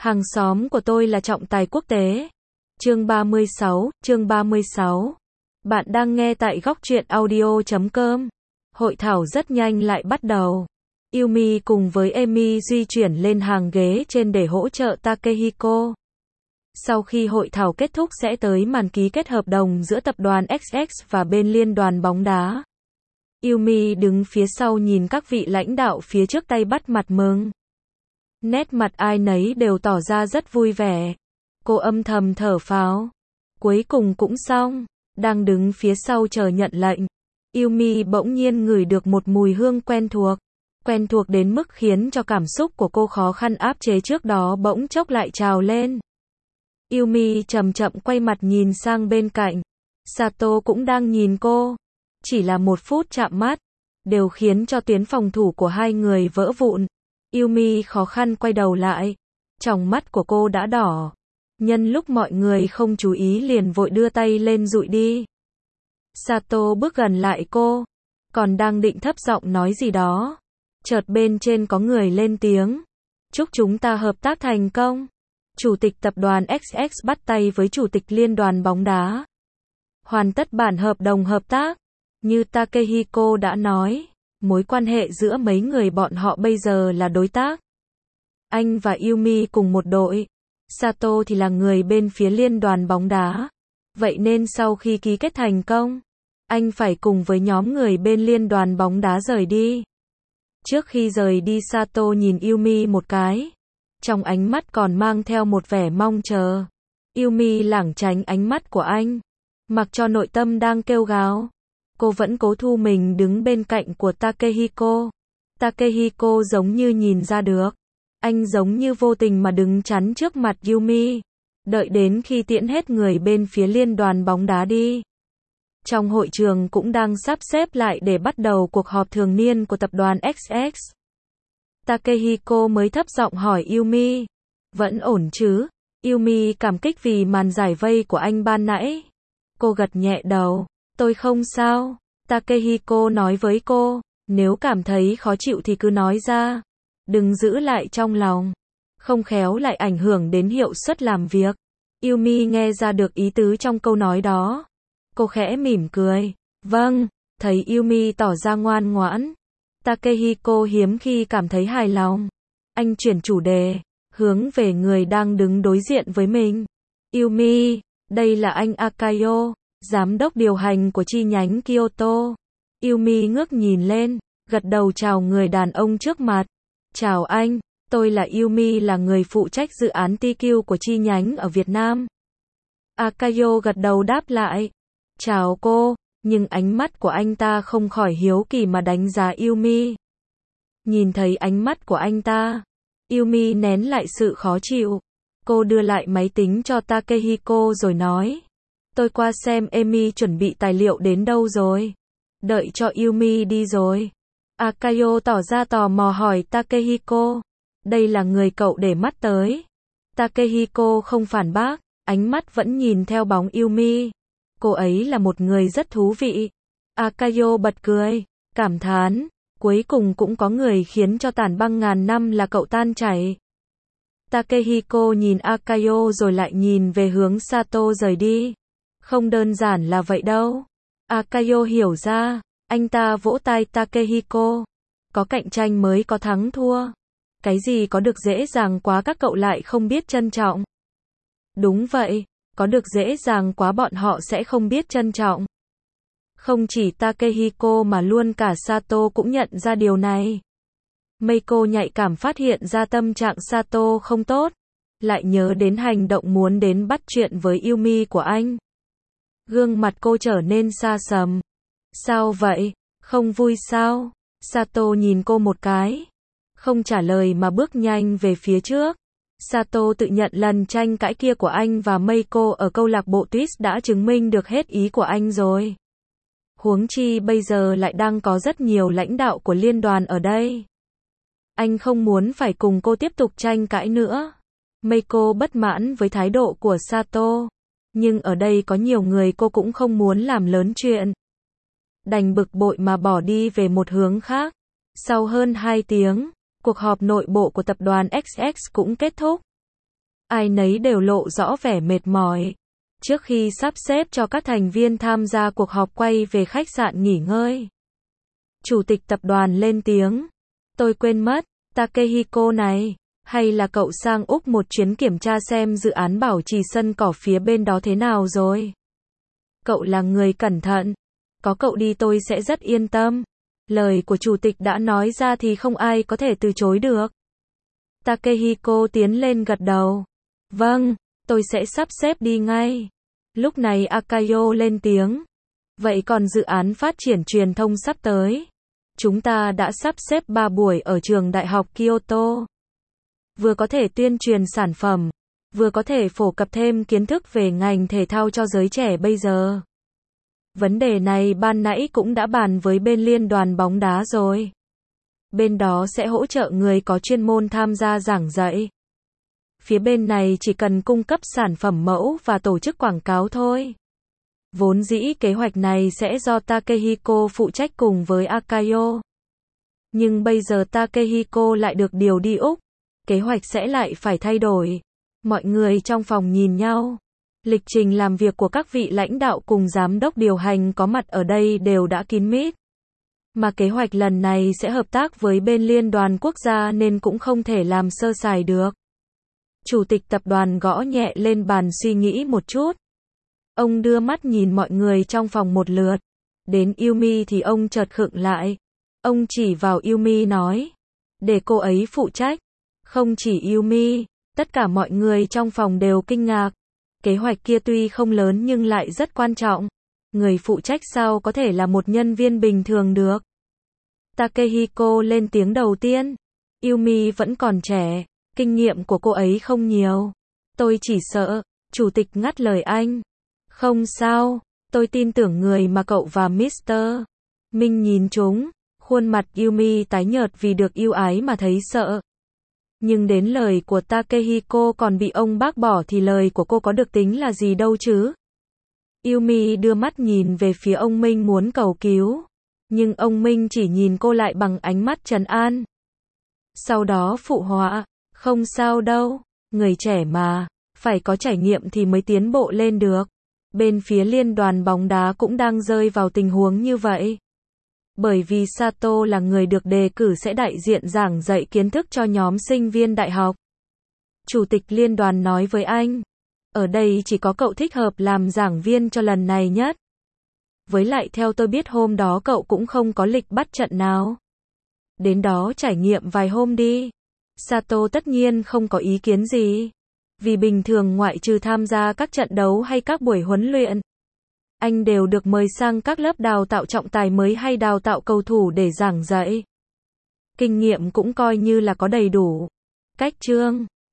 Hàng xóm của tôi là trọng tài quốc tế. Chương 36. Bạn đang nghe tại góc truyện audio.com. Hội thảo rất nhanh lại bắt đầu. Yumi cùng với Emi di chuyển lên hàng ghế trên để hỗ trợ Takehiko. Sau khi hội thảo kết thúc sẽ tới màn ký kết hợp đồng giữa tập đoàn XX và bên liên đoàn bóng đá. Yumi đứng phía sau nhìn các vị lãnh đạo phía trước tay bắt mặt mừng. Nét mặt ai nấy đều tỏ ra rất vui vẻ. Cô âm thầm thở phào. Cuối cùng cũng xong. Đang đứng phía sau chờ nhận lệnh. Yumi bỗng nhiên ngửi được một mùi hương quen thuộc. Quen thuộc đến mức khiến cho cảm xúc của cô khó khăn áp chế trước đó bỗng chốc lại trào lên. Yumi chậm chậm quay mặt nhìn sang bên cạnh. Sato cũng đang nhìn cô. Chỉ là một phút chạm mắt, đều khiến cho tuyến phòng thủ của hai người vỡ vụn. Yumi khó khăn quay đầu lại. Tròng mắt của cô đã đỏ. Nhân lúc mọi người không chú ý liền vội đưa tay lên dụi đi. Sato bước gần lại cô. Còn đang định thấp giọng nói gì đó. Chợt bên trên có người lên tiếng. Chúc chúng ta hợp tác thành công. Chủ tịch tập đoàn XX bắt tay với chủ tịch liên đoàn bóng đá. Hoàn tất bản hợp đồng hợp tác. Như Takehiko đã nói, mối quan hệ giữa mấy người bọn họ bây giờ là đối tác. Anh và Yumi cùng một đội. Sato thì là người bên phía liên đoàn bóng đá. Vậy nên sau khi ký kết thành công, anh phải cùng với nhóm người bên liên đoàn bóng đá rời đi. Trước khi rời đi Sato nhìn Yumi một cái. Trong ánh mắt còn mang theo một vẻ mong chờ. Yumi lảng tránh ánh mắt của anh. Mặc cho nội tâm đang kêu gào. Cô vẫn cố thu mình đứng bên cạnh của Takehiko. Takehiko giống như nhìn ra được. Anh giống như vô tình mà đứng chắn trước mặt Yumi. Đợi đến khi tiễn hết người bên phía liên đoàn bóng đá đi. Trong hội trường cũng đang sắp xếp lại để bắt đầu cuộc họp thường niên của tập đoàn XX. Takehiko mới thấp giọng hỏi Yumi. Vẫn ổn chứ? Yumi cảm kích vì màn giải vây của anh ban nãy. Cô gật nhẹ đầu. Tôi không sao. Takehiko nói với cô. Nếu cảm thấy khó chịu thì cứ nói ra. Đừng giữ lại trong lòng. Không khéo lại ảnh hưởng đến hiệu suất làm việc. Yumi nghe ra được ý tứ trong câu nói đó. Cô khẽ mỉm cười. Vâng. Thấy Yumi tỏ ra ngoan ngoãn. Takehiko hiếm khi cảm thấy hài lòng. Anh chuyển chủ đề. Hướng về người đang đứng đối diện với mình. Yumi. Đây là anh Akayo. Giám đốc điều hành của chi nhánh Kyoto. Yumi ngước nhìn lên. Gật đầu chào người đàn ông trước mặt. Chào anh. Tôi là Yumi, là người phụ trách dự án TQ của chi nhánh ở Việt Nam. Akayo gật đầu đáp lại. Chào cô. Nhưng ánh mắt của anh ta không khỏi hiếu kỳ mà đánh giá Yumi. Nhìn thấy ánh mắt của anh ta, Yumi nén lại sự khó chịu. Cô đưa lại máy tính cho Takehiko rồi nói. Tôi qua xem Emi chuẩn bị tài liệu đến đâu rồi. Đợi cho Yumi đi rồi. Akayo tỏ ra tò mò hỏi Takehiko. Đây là người cậu để mắt tới. Takehiko không phản bác, ánh mắt vẫn nhìn theo bóng Yumi. Cô ấy là một người rất thú vị. Akayo bật cười, cảm thán. Cuối cùng cũng có người khiến cho tảng băng ngàn năm là cậu tan chảy. Takehiko nhìn Akayo rồi lại nhìn về hướng Sato rời đi. Không đơn giản là vậy đâu. Akayo hiểu ra. Anh ta vỗ tay Takehiko. Có cạnh tranh mới có thắng thua. Cái gì có được dễ dàng quá các cậu lại không biết trân trọng. Đúng vậy. Có được dễ dàng quá bọn họ sẽ không biết trân trọng. Không chỉ Takehiko mà luôn cả Sato cũng nhận ra điều này. Meiko nhạy cảm phát hiện ra tâm trạng Sato không tốt. Lại nhớ đến hành động muốn đến bắt chuyện với Yumi của anh. Gương mặt cô trở nên xa sầm. Sao vậy? Không vui sao? Sato nhìn cô một cái. Không trả lời mà bước nhanh về phía trước. Sato tự nhận lần tranh cãi kia của anh và Meiko ở câu lạc bộ Twist đã chứng minh được hết ý của anh rồi. Huống chi bây giờ lại đang có rất nhiều lãnh đạo của liên đoàn ở đây. Anh không muốn phải cùng cô tiếp tục tranh cãi nữa. Meiko bất mãn với thái độ của Sato. Nhưng ở đây có nhiều người cô cũng không muốn làm lớn chuyện. Đành bực bội mà bỏ đi về một hướng khác. Sau hơn 2 tiếng, cuộc họp nội bộ của tập đoàn XX cũng kết thúc. ai nấy đều lộ rõ vẻ mệt mỏi. Trước khi sắp xếp cho các thành viên tham gia cuộc họp quay về khách sạn nghỉ ngơi, chủ tịch tập đoàn lên tiếng. Tôi quên mất, Takehiko này, hay là cậu sang Úc một chuyến kiểm tra xem dự án bảo trì sân cỏ phía bên đó thế nào rồi? Cậu là người cẩn thận. Có cậu đi tôi sẽ rất yên tâm. Lời của chủ tịch đã nói ra thì không ai có thể từ chối được. Takehiko tiến lên gật đầu. Vâng, tôi sẽ sắp xếp đi ngay. Lúc này Akayo lên tiếng. Vậy còn dự án phát triển truyền thông sắp tới? Chúng ta đã sắp xếp 3 buổi ở trường đại học Kyoto. Vừa có thể tuyên truyền sản phẩm, vừa có thể phổ cập thêm kiến thức về ngành thể thao cho giới trẻ bây giờ. Vấn đề này ban nãy cũng đã bàn với bên liên đoàn bóng đá rồi. Bên đó sẽ hỗ trợ người có chuyên môn tham gia giảng dạy. Phía bên này chỉ cần cung cấp sản phẩm mẫu và tổ chức quảng cáo thôi. Vốn dĩ kế hoạch này sẽ do Takehiko phụ trách cùng với Akayo. Nhưng bây giờ Takehiko lại được điều đi Úc. Kế hoạch sẽ lại phải thay đổi. Mọi người trong phòng nhìn nhau. Lịch trình làm việc của các vị lãnh đạo cùng giám đốc điều hành có mặt ở đây đều đã kín mít. Mà kế hoạch lần này sẽ hợp tác với bên liên đoàn quốc gia nên cũng không thể làm sơ sài được. Chủ tịch tập đoàn gõ nhẹ lên bàn suy nghĩ một chút. Ông đưa mắt nhìn mọi người trong phòng một lượt. Đến Yumi thì ông chợt khựng lại. Ông chỉ vào Yumi nói. Để cô ấy phụ trách. Không chỉ Yumi, tất cả mọi người trong phòng đều kinh ngạc. Kế hoạch kia tuy không lớn nhưng lại rất quan trọng. Người phụ trách sao có thể là một nhân viên bình thường được? Takehiko lên tiếng đầu tiên. Yumi vẫn còn trẻ, kinh nghiệm của cô ấy không nhiều. Tôi chỉ sợ, chủ tịch ngắt lời anh. Không sao, tôi tin tưởng người mà cậu và Mr. Minh nhìn chúng. Khuôn mặt Yumi tái nhợt vì được yêu ái mà thấy sợ. Nhưng đến lời của Takehiko còn bị ông bác bỏ thì lời của cô có được tính là gì đâu chứ? Yumi đưa mắt nhìn về phía ông Minh muốn cầu cứu. Nhưng ông Minh chỉ nhìn cô lại bằng ánh mắt trấn an. Sau đó phụ họa, không sao đâu, người trẻ mà, phải có trải nghiệm thì mới tiến bộ lên được. Bên phía liên đoàn bóng đá cũng đang rơi vào tình huống như vậy. Bởi vì Sato là người được đề cử sẽ đại diện giảng dạy kiến thức cho nhóm sinh viên đại học. Chủ tịch liên đoàn nói với anh, ở đây chỉ có cậu thích hợp làm giảng viên cho lần này nhất. Với lại theo tôi biết hôm đó cậu cũng không có lịch bắt trận nào. Đến đó trải nghiệm vài hôm đi. Sato tất nhiên không có ý kiến gì. Vì bình thường ngoại trừ tham gia các trận đấu hay các buổi huấn luyện, anh đều được mời sang các lớp đào tạo trọng tài mới hay đào tạo cầu thủ để giảng dạy. Kinh nghiệm cũng coi như là có đầy đủ. Cách chương